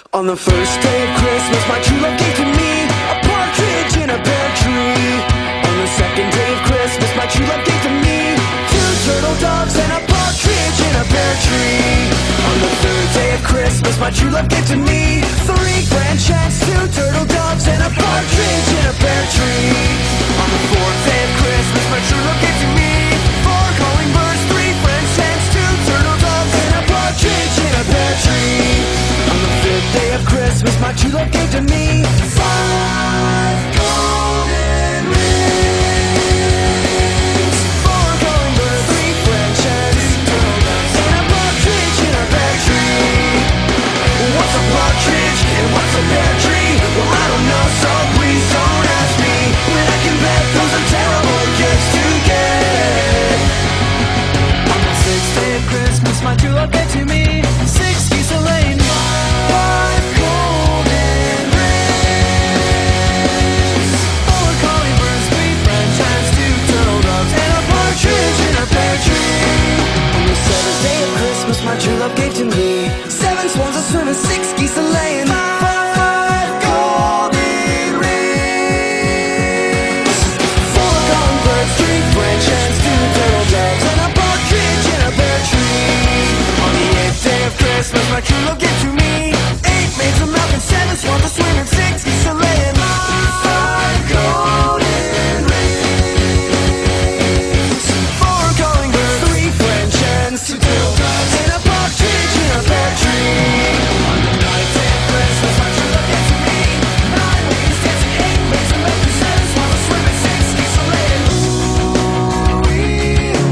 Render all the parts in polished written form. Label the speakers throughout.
Speaker 1: On the first day of Christmas, my true love gave to me a partridge in a pear tree. On the second day of Christmas, my true love gave to me two turtle doves and a partridge in a pear tree. On the third day of Christmas, my true love gave to me three French hens, two turtle doves and a partridge in a pear tree. On the fourth day of Christmas, my true love gave to me four calling birds, three French hens, two turtle doves and a partridge in a pear tree. On the fifth day of Christmas, my true love gave to me five golden rings, four calling birds, three French hens, two turtle doves and a partridge in a pear tree. What's a partridge and what's a pear tree? Well, I don't know, so please don't ask me. But I can bet those are terrible gifts to get. On the sixth day of Christmas, my true love gave to me six geese a laying, five golden rings, four calling birds, three French hens, two turtle doves and a partridge in a pear tree. On the seventh day of Christmas, my true love gave to me seven swans a swimming, six geese a laying, five golden rings, four calling birds, three French hens, two turtle doves and a partridge in a pear tree. On the eighth day of Christmas, my true love gave to me eight maids of milk and seven swans a swimming, six geese a laying, five golden rings, four calling birds, three French hens, two turtle doves and a partridge in a pear tree. On the ninth day of Christmas, my true love gave to me nine ladies dancing, eight maids of milk and seven swans a swimming, six geese a laying. Ooh-wee,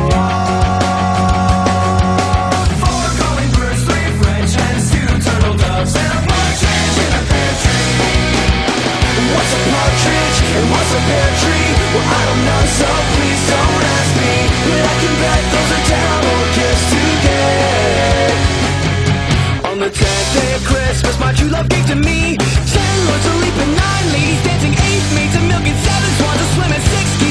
Speaker 1: ooh-ah. Four calling birds, three French hens, two turtle doves and a partridge in a pear tree. What's a partridge and what's a pear tree? Well, I don't know, so please don't ask me. But I can bet those are terrible gifts to get. On the 10th day of Christmas, my true love gave to me 10 lords a leaping, nine ladies dancing, eight maids of milk and seven swans a swimming, six geese